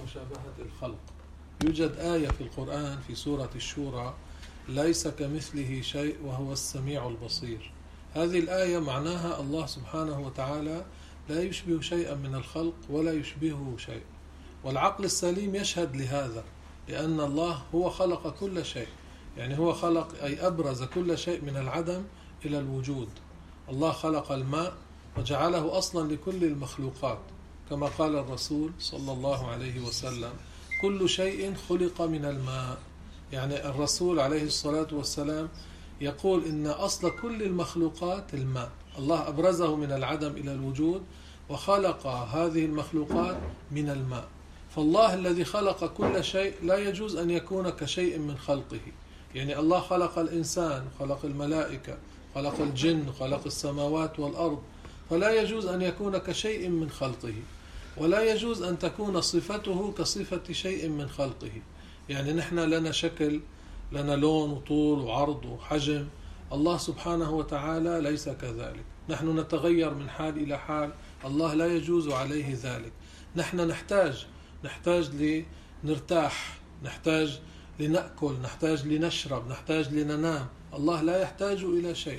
مشابهة الخلق. يوجد آية في القرآن في سورة الشورى: ليس كمثله شيء وهو السميع البصير. هذه الآية معناها الله سبحانه وتعالى لا يشبه شيئا من الخلق ولا يشبهه شيء، والعقل السليم يشهد لهذا، لأن الله هو خلق كل شيء، يعني هو خلق أي أبرز كل شيء من العدم إلى الوجود. الله خلق الماء وجعله أصلا لكل المخلوقات، كما قال الرسول صلى الله عليه وسلم: كل شيء خلق من الماء. يعني الرسول عليه الصلاة والسلام يقول إن أصل كل المخلوقات الماء. الله أبرزه من العدم إلى الوجود وخلق هذه المخلوقات من الماء. فالله الذي خلق كل شيء لا يجوز أن يكون كشيء من خلقه. يعني الله خلق الإنسان، خلق الملائكة، خلق الجن، خلق السماوات والأرض، فلا يجوز أن يكون كشيء من خلقه، ولا يجوز أن تكون صفته كصفة شيء من خلقه. يعني نحن لنا شكل، لنا لون وطول وعرض وحجم. الله سبحانه وتعالى ليس كذلك. نحن نتغير من حال إلى حال، الله لا يجوز عليه ذلك. نحن نحتاج لنرتاح، نحتاج لنأكل، نحتاج لنشرب، نحتاج لننام. الله لا يحتاج إلى شيء.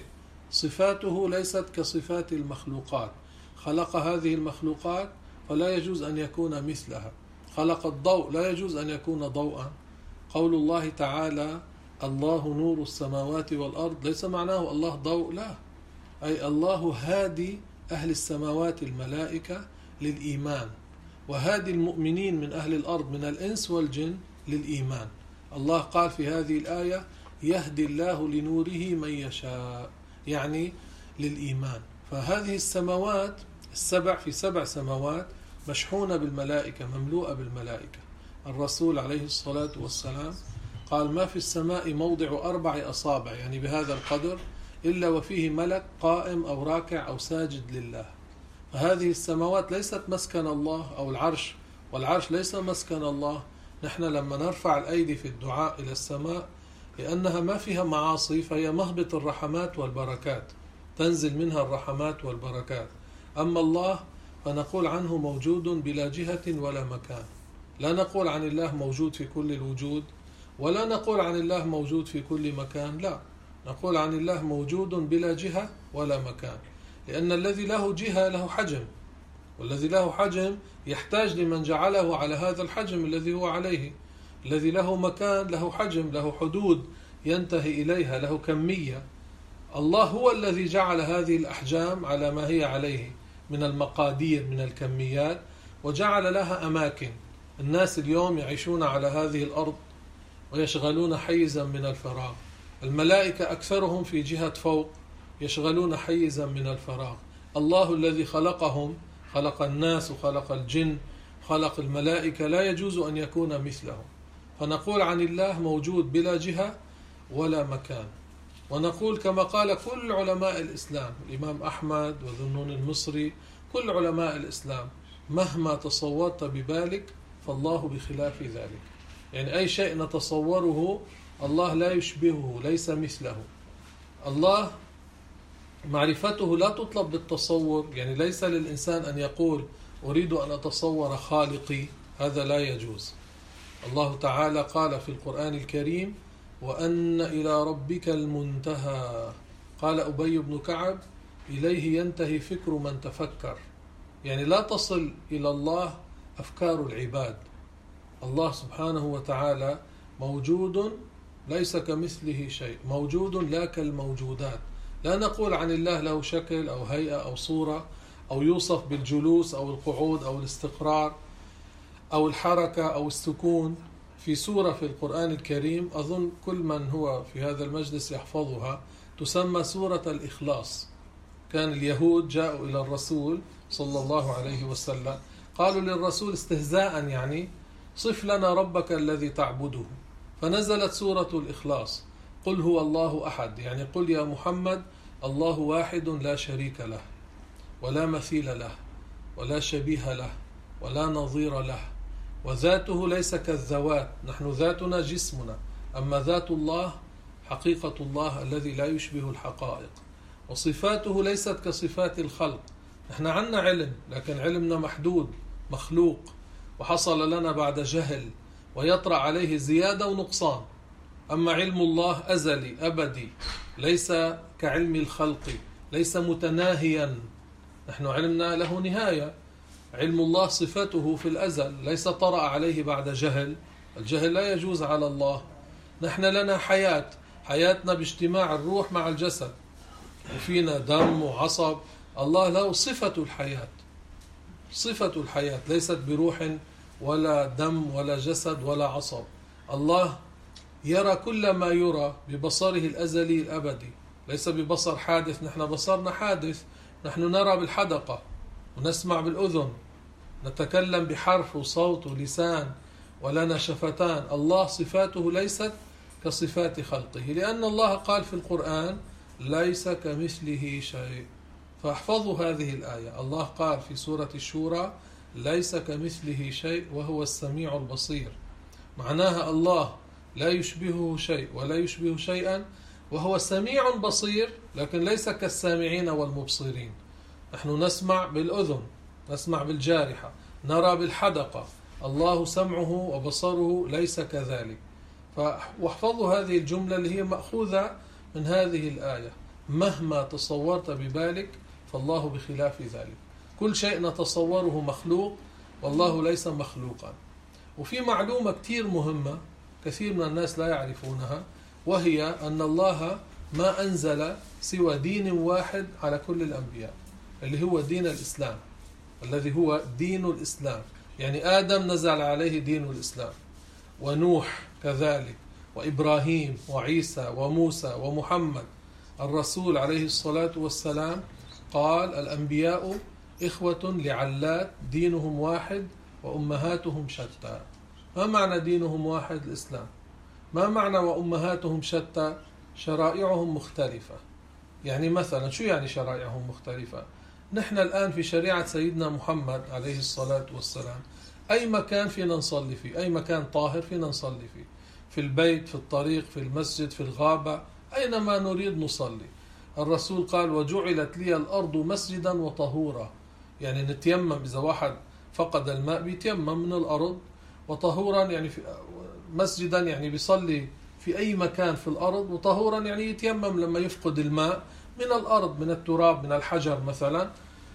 صفاته ليست كصفات المخلوقات. خلق هذه المخلوقات فلا يجوز أن يكون مثلها. خلق الضوء، لا يجوز أن يكون ضوءا. قول الله تعالى: الله نور السماوات والأرض، ليس معناه الله ضوء، لا، أي الله هادي أهل السماوات الملائكة للإيمان، وهادي المؤمنين من أهل الأرض من الإنس والجن للإيمان. الله قال في هذه الآية: يهدي الله لنوره من يشاء، يعني للإيمان. فهذه السماوات السبع، في 7 سماوات مشحونة بالملائكة، مملوءة بالملائكة. الرسول عليه الصلاة والسلام قال: ما في السماء موضع 4 أصابع، يعني بهذا القدر، إلا وفيه ملك قائم أو راكع أو ساجد لله. فهذه السماوات ليست مسكن الله، أو العرش، والعرش ليس مسكن الله. نحن لما نرفع الأيدي في الدعاء إلى السماء، لأنها ما فيها معاصي، فهي مهبط الرحمات والبركات، تنزل منها الرحمات والبركات. أما الله فنقول عنه موجود بلا جهة ولا مكان. لا نقول عن الله موجود في كل الوجود، ولا نقول عن الله موجود في كل مكان، لا، نقول عن الله موجود بلا جهة ولا مكان، لأن الذي له جهة له حجم، والذي له حجم يحتاج لمن جعله على هذا الحجم الذي هو عليه. الذي له مكان له حجم، له حدود ينتهي إليها، له كمية. الله هو الذي جعل هذه الأحجام على ما هي عليه من المقادير، من الكميات، وجعل لها أماكن. الناس اليوم يعيشون على هذه الأرض ويشغلون حيزا من الفراغ. الملائكة أكثرهم في جهة فوق يشغلون حيزا من الفراغ. الله الذي خلقهم، خلق الناس وخلق الجن، خلق الملائكة، لا يجوز أن يكون مثلهم. فنقول عن الله موجود بلا جهة ولا مكان. ونقول كما قال كل علماء الإسلام، الإمام أحمد وذنون المصري، كل علماء الإسلام: مهما تصورت ببالك فالله بخلاف ذلك. يعني أي شيء نتصوره الله لا يشبهه، ليس مثله. الله معرفته لا تطلب بالتصور، يعني ليس للإنسان أن يقول أريد أن أتصور خالقي، هذا لا يجوز. الله تعالى قال في القرآن الكريم: وأن إلى ربك المنتهى. قال أبي بن كعب: إليه ينتهي فكر من تفكر. يعني لا تصل إلى الله أفكار العباد. الله سبحانه وتعالى موجود ليس كمثله شيء، موجود لا كالموجودات. لا نقول عن الله له شكل أو هيئة أو صورة، أو يوصف بالجلوس أو القعود أو الاستقرار أو الحركة أو السكون. في سورة في القرآن الكريم، أظن كل من هو في هذا المجلس يحفظها، تسمى سورة الإخلاص. كان اليهود جاءوا إلى الرسول صلى الله عليه وسلم، قالوا للرسول استهزاء، يعني صف لنا ربك الذي تعبده. فنزلت سورة الإخلاص: قل هو الله أحد، يعني قل يا محمد الله واحد لا شريك له ولا مثيل له ولا شبيه له ولا نظير له، وذاته ليس كالذوات، نحن ذاتنا جسمنا، أما ذات الله حقيقة الله الذي لا يشبه الحقائق. وصفاته ليست كصفات الخلق. نحن عنا علم، لكن علمنا محدود مخلوق، وحصل لنا بعد جهل، ويطرأ عليه زيادة ونقصان. أما علم الله أزلي أبدي، ليس كعلم الخلق، ليس متناهيا. نحن علمنا له نهاية. علم الله صفته في الأزل، ليس طرأ عليه بعد جهل. الجهل لا يجوز على الله. نحن لنا حياة، حياتنا باجتماع الروح مع الجسد، وفينا دم وعصب. الله له صفة الحياة، صفة الحياة ليست بروح ولا دم ولا جسد ولا عصب. الله يرى كل ما يرى ببصره الأزلي الأبدي، ليس ببصر حادث. نحن بصرنا حادث، نحن نرى بالحدقة ونسمع بالأذن، نتكلم بحرف وصوت ولسان ولنا شفتان. الله صفاته ليست كصفات خلقه، لأن الله قال في القرآن ليس كمثله شيء. فاحفظوا هذه الآية. الله قال في سورة الشورى ليس كمثله شيء وهو السميع البصير. معناها الله لا يشبهه شيء ولا يشبه شيئا، وهو سميع بصير، لكن ليس كالسامعين والمبصرين. نحن نسمع بالأذن، نسمع بالجارحة، نرى بالحدقة. الله سمعه وبصره ليس كذلك. واحفظوا هذه الجملة اللي هي مأخوذة من هذه الآية. مهما تصورت ببالك فالله بخلاف ذلك. كل شيء نتصوره مخلوق، والله ليس مخلوقا. وفي معلومة كتير مهمة كثير من الناس لا يعرفونها، وهي أن الله ما أنزل سوى دين واحد على كل الأنبياء، اللي هو دين الإسلام، الذي هو دين الإسلام. يعني آدم نزل عليه دين الإسلام، ونوح كذلك، وإبراهيم وعيسى وموسى ومحمد. الرسول عليه الصلاة والسلام قال الأنبياء إخوة لعلات دينهم واحد وأمهاتهم شتى. ما معنى دينهم واحد؟ الإسلام. ما معنى وأمهاتهم شتى؟ شرائعهم مختلفة. يعني مثلا شو يعني شرائعهم مختلفة؟ نحن الآن في شريعة سيدنا محمد عليه الصلاة والسلام أي مكان فينا نصلي فيه، أي مكان طاهر فينا نصلي فيه، في البيت، في الطريق، في المسجد، في الغابة، أينما نريد نصلي. الرسول قال وجعلت لي الأرض مسجدا وطهورا. يعني نتيمم، إذا واحد فقد الماء بيتيمم من الأرض، وطهورا يعني في مسجدا يعني بيصلي في أي مكان في الأرض، وطهورا يعني يتيمم لما يفقد الماء من الأرض، من التراب، من الحجر مثلا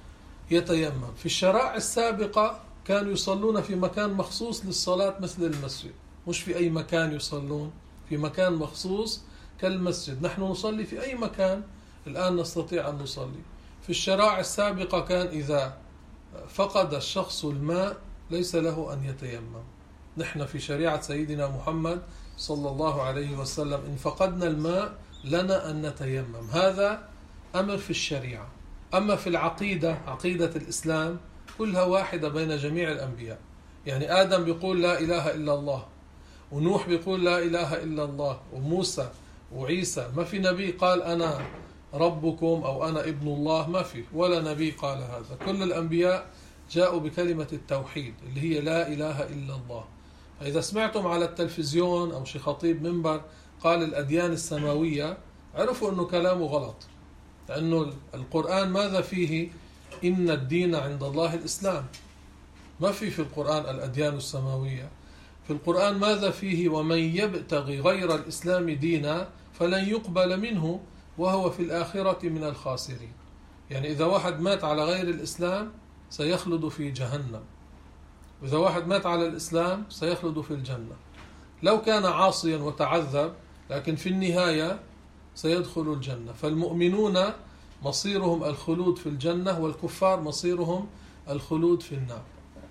يتيمم. في الشرائع السابقة كانوا يصلون في مكان مخصوص للصلاة مثل المسجد، مش في أي مكان يصلون، في مكان مخصوص كالمسجد. نحن نصلي في أي مكان الآن نستطيع أن نصلي. في الشرائع السابقة كان إذا فقد الشخص الماء ليس له أن يتيمم. نحن في شريعة سيدنا محمد صلى الله عليه وسلم إن فقدنا الماء لنا أن نتيمم. هذا أمر في الشريعة. أما في العقيدة، عقيدة الإسلام كلها واحدة بين جميع الأنبياء. يعني آدم بيقول لا إله إلا الله، ونوح بيقول لا إله إلا الله، وموسى وعيسى. ما في نبي قال أنا ربكم أو أنا ابن الله، ما في ولا نبي قال هذا. كل الأنبياء جاءوا بكلمة التوحيد اللي هي لا إله إلا الله. فإذا سمعتم على التلفزيون أو شي خطيب منبر قال الأديان السماوية، عرفوا أنه كلامه غلط، لأنه القرآن ماذا فيه؟ إن الدين عند الله الإسلام. ما في القرآن الأديان السماوية. في القرآن ماذا فيه؟ ومن يبتغي غير الإسلام دينا فلن يقبل منه وهو في الآخرة من الخاسرين. يعني إذا واحد مات على غير الإسلام سيخلد في جهنم، وإذا واحد مات على الإسلام سيخلد في الجنة. لو كان عاصيا وتعذب لكن في النهاية سيدخل الجنة. فالمؤمنون مصيرهم الخلود في الجنة، والكفار مصيرهم الخلود في النار.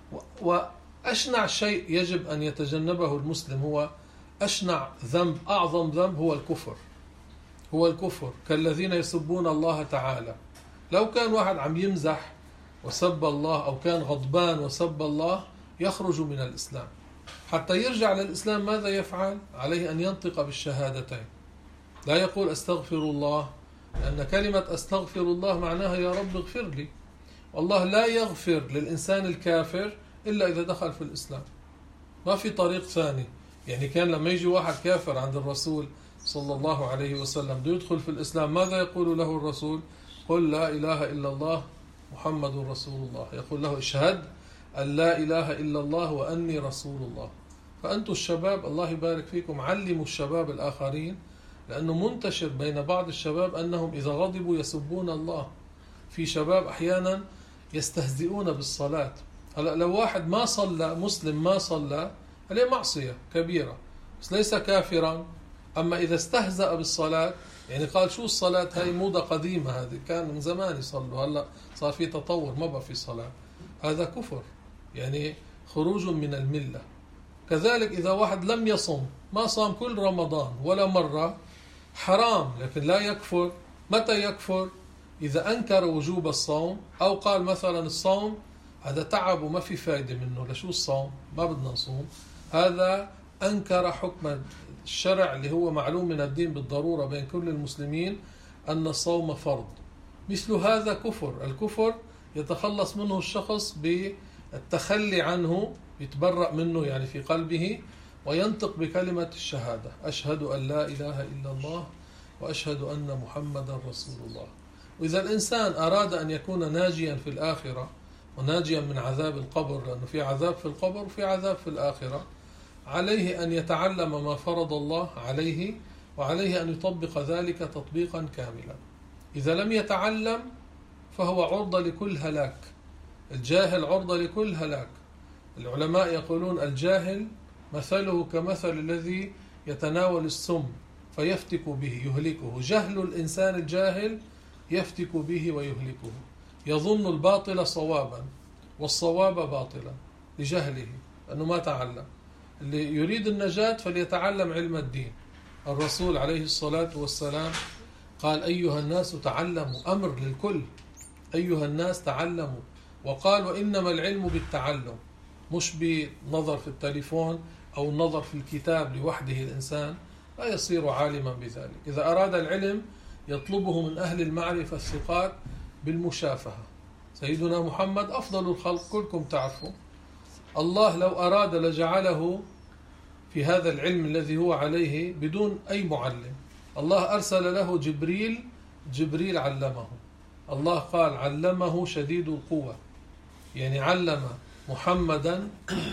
وأشنع شيء يجب أن يتجنبه المسلم هو أشنع ذنب، أعظم ذنب هو الكفر. هو الكفر كالذين يسبون الله تعالى. لو كان واحد عم يمزح وسب الله، أو كان غضبان وسب الله، يخرج من الإسلام. حتى يرجع للإسلام ماذا يفعل؟ عليه أن ينطق بالشهادتين. لا يقول أستغفر الله، لأن كلمة أستغفر الله معناها يا رب اغفر لي. والله لا يغفر للإنسان الكافر إلا إذا دخل في الإسلام، ما في طريق ثاني. يعني كان لما يجي واحد كافر عند الرسول صلى الله عليه وسلم بده يدخل في الإسلام، ماذا يقول له الرسول؟ قل لا إله إلا الله محمد رسول الله. يقول له اشهد أن لا إله إلا الله وأني رسول الله. فأنتم الشباب الله يبارك فيكم علموا الشباب الآخرين، لأنه منتشر بين بعض الشباب أنهم إذا غضبوا يسبون الله. في شباب أحيانا يستهزئون بالصلاة. هلا لو واحد ما صلى، مسلم ما صلى، عليه معصية كبيرة بس ليس كافرا. أما إذا استهزأ بالصلاة، يعني قال شو الصلاة هاي موضة قديمة، هذه كان من زمان يصلوا، هلا صار في تطور ما بقى في صلاة، هذا كفر، يعني خروج من الملة. كذلك إذا واحد لم يصم، ما صام كل رمضان ولا مرة، حرام لكن لا يكفر. متى يكفر؟ إذا أنكر وجوب الصوم، أو قال مثلا الصوم هذا تعب وما في فايدة منه، لشو الصوم ما بدنا نصوم. هذا أنكر حكم الشرع اللي هو معلوم من الدين بالضرورة بين كل المسلمين أن الصوم فرض. مثل هذا كفر. الكفر يتخلص منه الشخص بالتخلي عنه، يتبرأ منه يعني في قلبه، وينطق بكلمة الشهادة: أشهد أن لا إله إلا الله وأشهد أن محمدا رسول الله. وإذا الإنسان أراد أن يكون ناجيا في الآخرة وناجيا من عذاب القبر، لأنه في عذاب في القبر وفي عذاب في الآخرة، عليه أن يتعلم ما فرض الله عليه، وعليه أن يطبق ذلك تطبيقا كاملا. إذا لم يتعلم فهو عرضة لكل هلاك. الجاهل عرضة لكل هلاك. العلماء يقولون الجاهل مثله كمثل الذي يتناول السم فيفتك به يهلكه. جهل الإنسان الجاهل يفتك به ويهلكه. يظن الباطل صوابا والصواب باطلا لجهله، لأنه ما تعلم. اللي يريد النجاة فليتعلم علم الدين. الرسول عليه الصلاة والسلام قال: أيها الناس تعلموا، أمر للكل، أيها الناس تعلموا. وقال: وإنما العلم بالتعلم، مش بنظر في التليفون أو النظر في الكتاب لوحده. الإنسان لا يصير عالما بذلك. إذا أراد العلم يطلبه من أهل المعرفة الثقات بالمشافهة. سيدنا محمد أفضل الخلق، كلكم تعرفوا. الله لو أراد لجعله في هذا العلم الذي هو عليه بدون أي معلم. الله أرسل له جبريل علمه. الله قال: علمه شديد القوة، يعني علم محمدا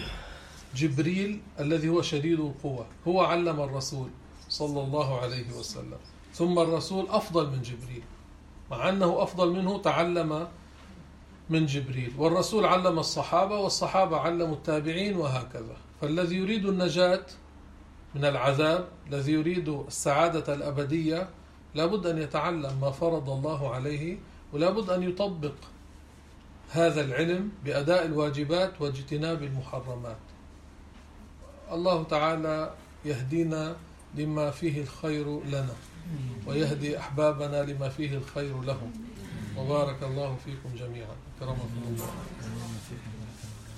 جبريل الذي هو شديد القوة، هو علم الرسول صلى الله عليه وسلم. ثم الرسول أفضل من جبريل، مع أنه أفضل منه تعلم من جبريل. والرسول علم الصحابة، والصحابة علموا التابعين، وهكذا. فالذي يريد النجاة من العذاب، الذي يريد السعادة الأبدية، لابد أن يتعلم ما فرض الله عليه، ولابد أن يطبق هذا العلم بأداء الواجبات واجتناب المحرمات. الله تعالى يهدينا لما فيه الخير لنا، ويهدي أحبابنا لما فيه الخير لهم. وبارك الله فيكم جميعا. كرمكم الله.